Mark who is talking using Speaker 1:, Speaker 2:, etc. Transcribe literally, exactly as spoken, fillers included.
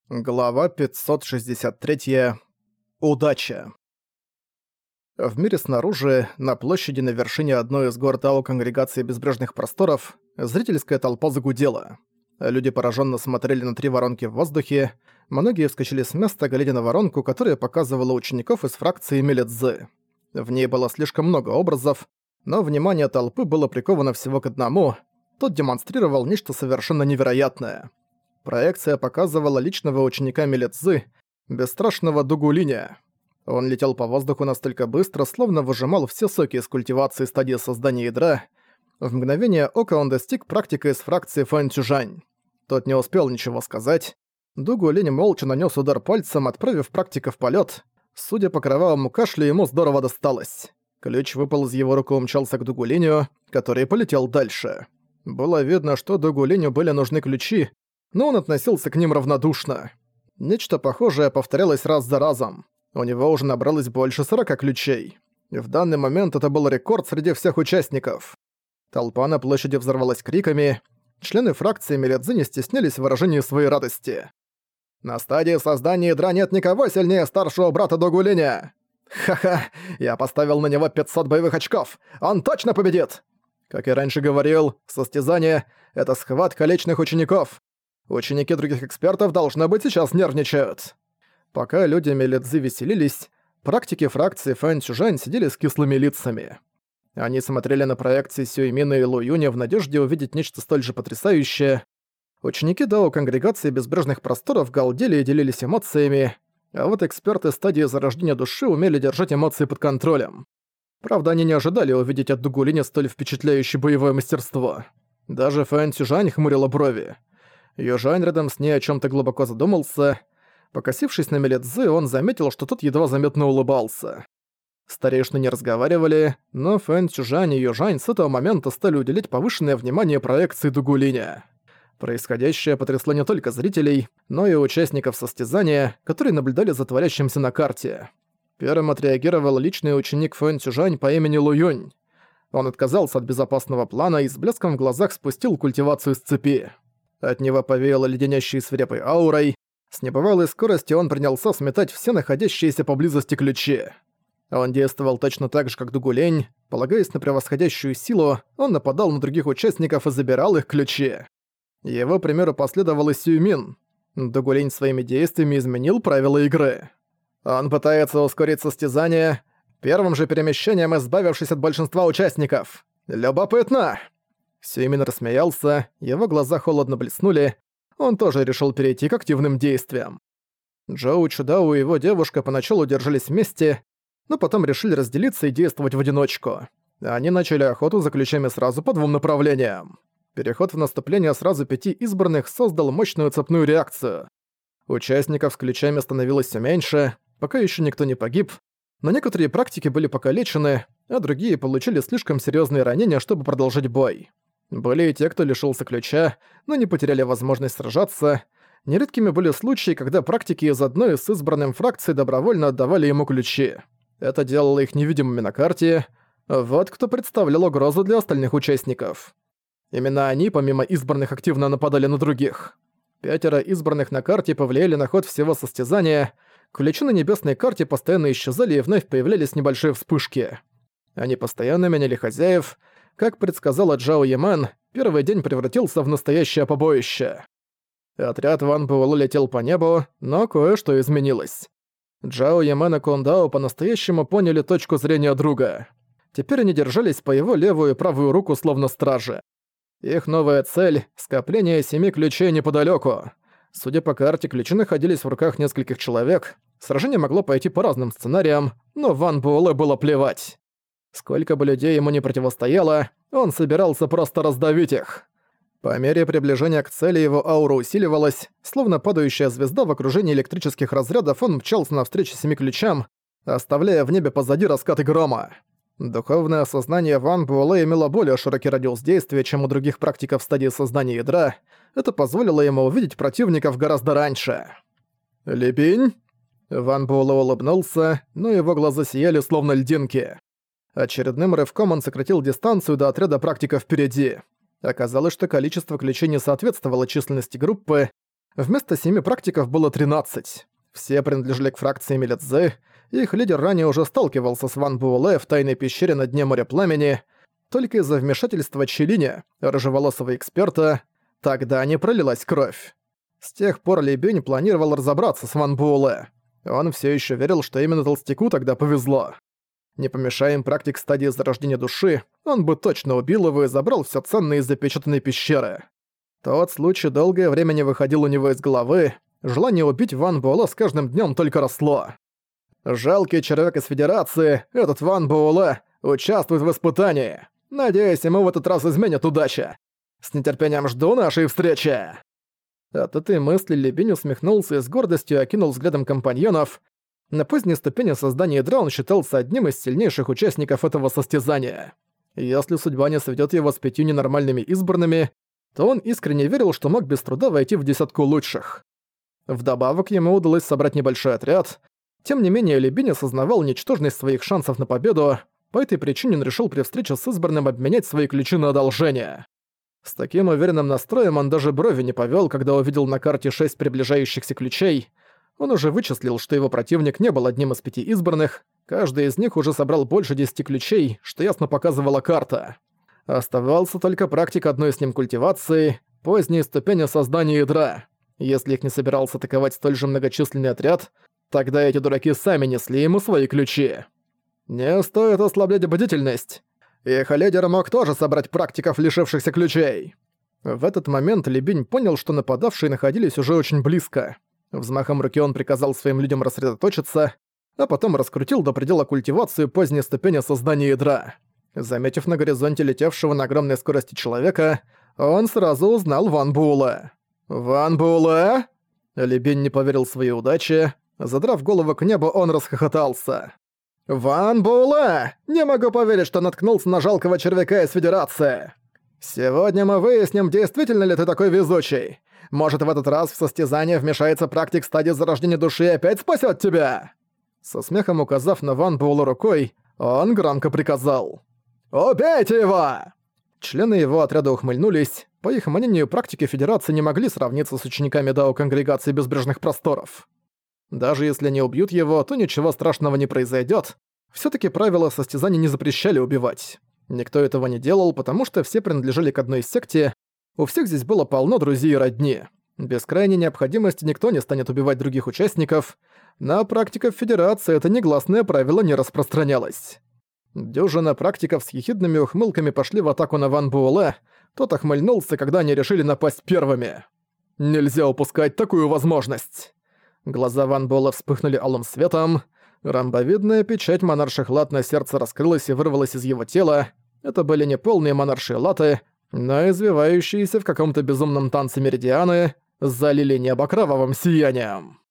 Speaker 1: Глава пятьсот шестьдесят три. Удача. В мире снаружи, на площади на вершине одной из гор Тао Конгрегации Безбрежных Просторов, зрительская толпа загудела. Люди пораженно смотрели на три воронки в воздухе, многие вскочили с места, глядя на воронку, которая показывала учеников из фракции Мелидзы. В ней было слишком много образов, но внимание толпы было приковано всего к одному. Тот демонстрировал нечто совершенно невероятное. Проекция показывала личного ученика Мелидзы, бесстрашного Дугулиня. Он летел по воздуху настолько быстро, словно выжимал все соки из культивации стадии создания ядра. В мгновение ока он достиг практика из фракции Фэн Цюжань. Тот не успел ничего сказать. Дугулинь молча нанес удар пальцем, отправив практика в полет. Судя по кровавому кашлю, ему здорово досталось. Ключ выпал из его рук и умчался к Дугулиню, который полетел дальше. Было видно, что Дугулиню были нужны ключи, но он относился к ним равнодушно. Нечто похожее повторялось раз за разом. У него уже набралось больше сорока ключей. В данный момент это был рекорд среди всех участников. Толпа на площади взорвалась криками. Члены фракции Мелидзы не стеснялись в выражении своей радости. «На стадии создания ядра нет никого сильнее старшего брата Дугулиня! Ха-ха, я поставил на него пятьсот боевых очков! Он точно победит!» Как я раньше говорил, состязание — это схватка личных учеников. Ученики других экспертов, должно быть, сейчас нервничают. Пока люди Мелидзы веселились, практики фракции Фэн Цюжань сидели с кислыми лицами. Они смотрели на проекции Сюймина и Лу Юня в надежде увидеть нечто столь же потрясающее. Ученики Дао Конгрегации Безбрежных Просторов галдели и делились эмоциями, а вот эксперты стадии зарождения души умели держать эмоции под контролем. Правда, они не ожидали увидеть от Дугулиня столь впечатляющее боевое мастерство. Даже Фэн Цюжань хмурила брови. Южань рядом с ней о чём-то глубоко задумался. Покосившись на Мелидзы, он заметил, что тот едва заметно улыбался. Старейшины не разговаривали, но Фэн Цюжань и Южань с этого момента стали уделять повышенное внимание проекции Дугулиня. Происходящее потрясло не только зрителей, но и участников состязания, которые наблюдали за творящимся на карте. Первым отреагировал личный ученик Фэн Цюжань по имени Лу Юнь. Он отказался от безопасного плана и с блеском в глазах спустил культивацию с цепи. От него повеяло леденящей свирепой аурой. С небывалой скоростью он принялся сметать все находящиеся поблизости ключи. Он действовал точно так же, как Дугулень. Полагаясь на превосходящую силу, он нападал на других участников и забирал их ключи. Его примеру последовал и Сюймин. Дугулень своими действиями изменил правила игры. Он пытается ускорить состязание, первым же перемещением избавившись от большинства участников. Любопытно! Сюймин рассмеялся, его глаза холодно блеснули, он тоже решил перейти к активным действиям. Джоу Чудао и его девушка поначалу держались вместе, но потом решили разделиться и действовать в одиночку. Они начали охоту за ключами сразу по двум направлениям. Переход в наступление сразу пяти избранных создал мощную цепную реакцию. Участников с ключами становилось все меньше, пока еще никто не погиб, но некоторые практики были покалечены, а другие получили слишком серьезные ранения, чтобы продолжить бой. Были и те, кто лишился ключа, но не потеряли возможность сражаться. Нередкими были случаи, когда практики из одной из избранным фракций добровольно отдавали ему ключи. Это делало их невидимыми на карте. Вот кто представлял угрозу для остальных участников. Именно они, помимо избранных, активно нападали на других. Пятеро избранных на карте повлияли на ход всего состязания. Ключи на небесной карте постоянно исчезали и вновь появлялись небольшие вспышки. Они постоянно меняли хозяев. Как предсказала Джао Яман, первый день превратился в настоящее побоище. Отряд Ван Буэлло летел по небу, но кое-что изменилось. Джао Яман и Кундао по-настоящему поняли точку зрения друга. Теперь они держались по его левую и правую руку словно стражи. Их новая цель — скопление семи ключей неподалёку. Судя по карте, ключи находились в руках нескольких человек. Сражение могло пойти по разным сценариям, но Ван Буэлло было плевать. Сколько бы людей ему не противостояло, он собирался просто раздавить их. По мере приближения к цели его аура усиливалась, словно падающая звезда в окружении электрических разрядов, он мчался навстречу семи ключам, оставляя в небе позади раскаты грома. Духовное осознание Ван Буэлэ имело более широкий радиус действия, чем у других практиков в стадии создания ядра. Это позволило ему увидеть противников гораздо раньше. «Липинь?» Ван Буэлэ улыбнулся, но его глаза сияли словно льдинки. Очередным рывком он сократил дистанцию до отряда практиков впереди. Оказалось, что количество ключей не соответствовало численности группы. Вместо семи практиков было тринадцать. Все принадлежали к фракции Милидзе, их лидер ранее уже сталкивался с Ван Буэлэ в тайной пещере на дне моря пламени, только из-за вмешательства Челиня, рыжеволосого эксперта, тогда не пролилась кровь. С тех пор Ли Бинь планировал разобраться с Ван Буэлэ. Он все еще верил, что именно толстяку тогда повезло. Не помешая им практик стадии зарождения души, он бы точно убил его и забрал все ценное из запечатанной пещеры. Тот случай долгое время не выходил у него из головы, желание убить Ван Буэлэ с каждым днем только росло. Жалкий человек из Федерации, этот Ван Буэлэ, участвует в испытании. Надеюсь, ему в этот раз изменит удача. С нетерпением жду нашей встречи. От этой мысли Ли Бинь усмехнулся и с гордостью окинул взглядом компаньонов. На поздней ступени создания ядра он считался одним из сильнейших участников этого состязания. Если судьба не сведёт его с пятью ненормальными избранными, то он искренне верил, что мог без труда войти в десятку лучших. Вдобавок ему удалось собрать небольшой отряд. Тем не менее, Ли Бинь осознавал ничтожность своих шансов на победу, по этой причине он решил при встрече с избранным обменять свои ключи на одолжение. С таким уверенным настроем он даже брови не повёл, когда увидел на карте шесть приближающихся ключей. Он уже вычислил, что его противник не был одним из пяти избранных, каждый из них уже собрал больше десяти ключей, что ясно показывала карта. Оставался только практик одной с ним культивации, поздние ступени создания ядра. Если их не собирался атаковать столь же многочисленный отряд, тогда эти дураки сами несли ему свои ключи. Не стоит ослаблять бдительность. Их лидер мог тоже собрать практиков, лишившихся ключей. В этот момент Ли Бинь понял, что нападавшие находились уже очень близко. Взмахом руки он приказал своим людям рассредоточиться, а потом раскрутил до предела культивацию поздней ступени создания ядра. Заметив на горизонте летевшего на огромной скорости человека, он сразу узнал Ван Буэлэ. «Ван Буэлэ?» Ли Бинь не поверил своей удаче. Задрав голову к небу, он расхохотался. «Ван Буэлэ! Не могу поверить, что наткнулся на жалкого червяка из Федерации! Сегодня мы выясним, действительно ли ты такой везучий. Может, в этот раз в состязание вмешается практик стадии зарождения души и опять спасет тебя?» Со смехом указав на Ван Буэлэ рукой, он громко приказал: «Убейте его!» Члены его отряда ухмыльнулись. По их мнению, практики Федерации не могли сравниться с учениками Дао Конгрегации Безбрежных Просторов. Даже если они убьют его, то ничего страшного не произойдет. Все-таки правила состязаний не запрещали убивать. Никто этого не делал, потому что все принадлежали к одной секте. У всех здесь было полно друзей и родни. Без крайней необходимости никто не станет убивать других участников. На практиков Федерации это негласное правило не распространялось. Дюжина практиков с ехидными ухмылками пошли в атаку на Ван Буэлэ. Тот охмыльнулся, когда они решили напасть первыми. Нельзя упускать такую возможность. Глаза Ван Буэлэ вспыхнули алым светом. Ромбовидная печать монарших лат на сердце раскрылась и вырвалась из его тела. Это были не полные монаршие латы, но извивающиеся в каком-то безумном танце меридианы залили небо кровавым сиянием.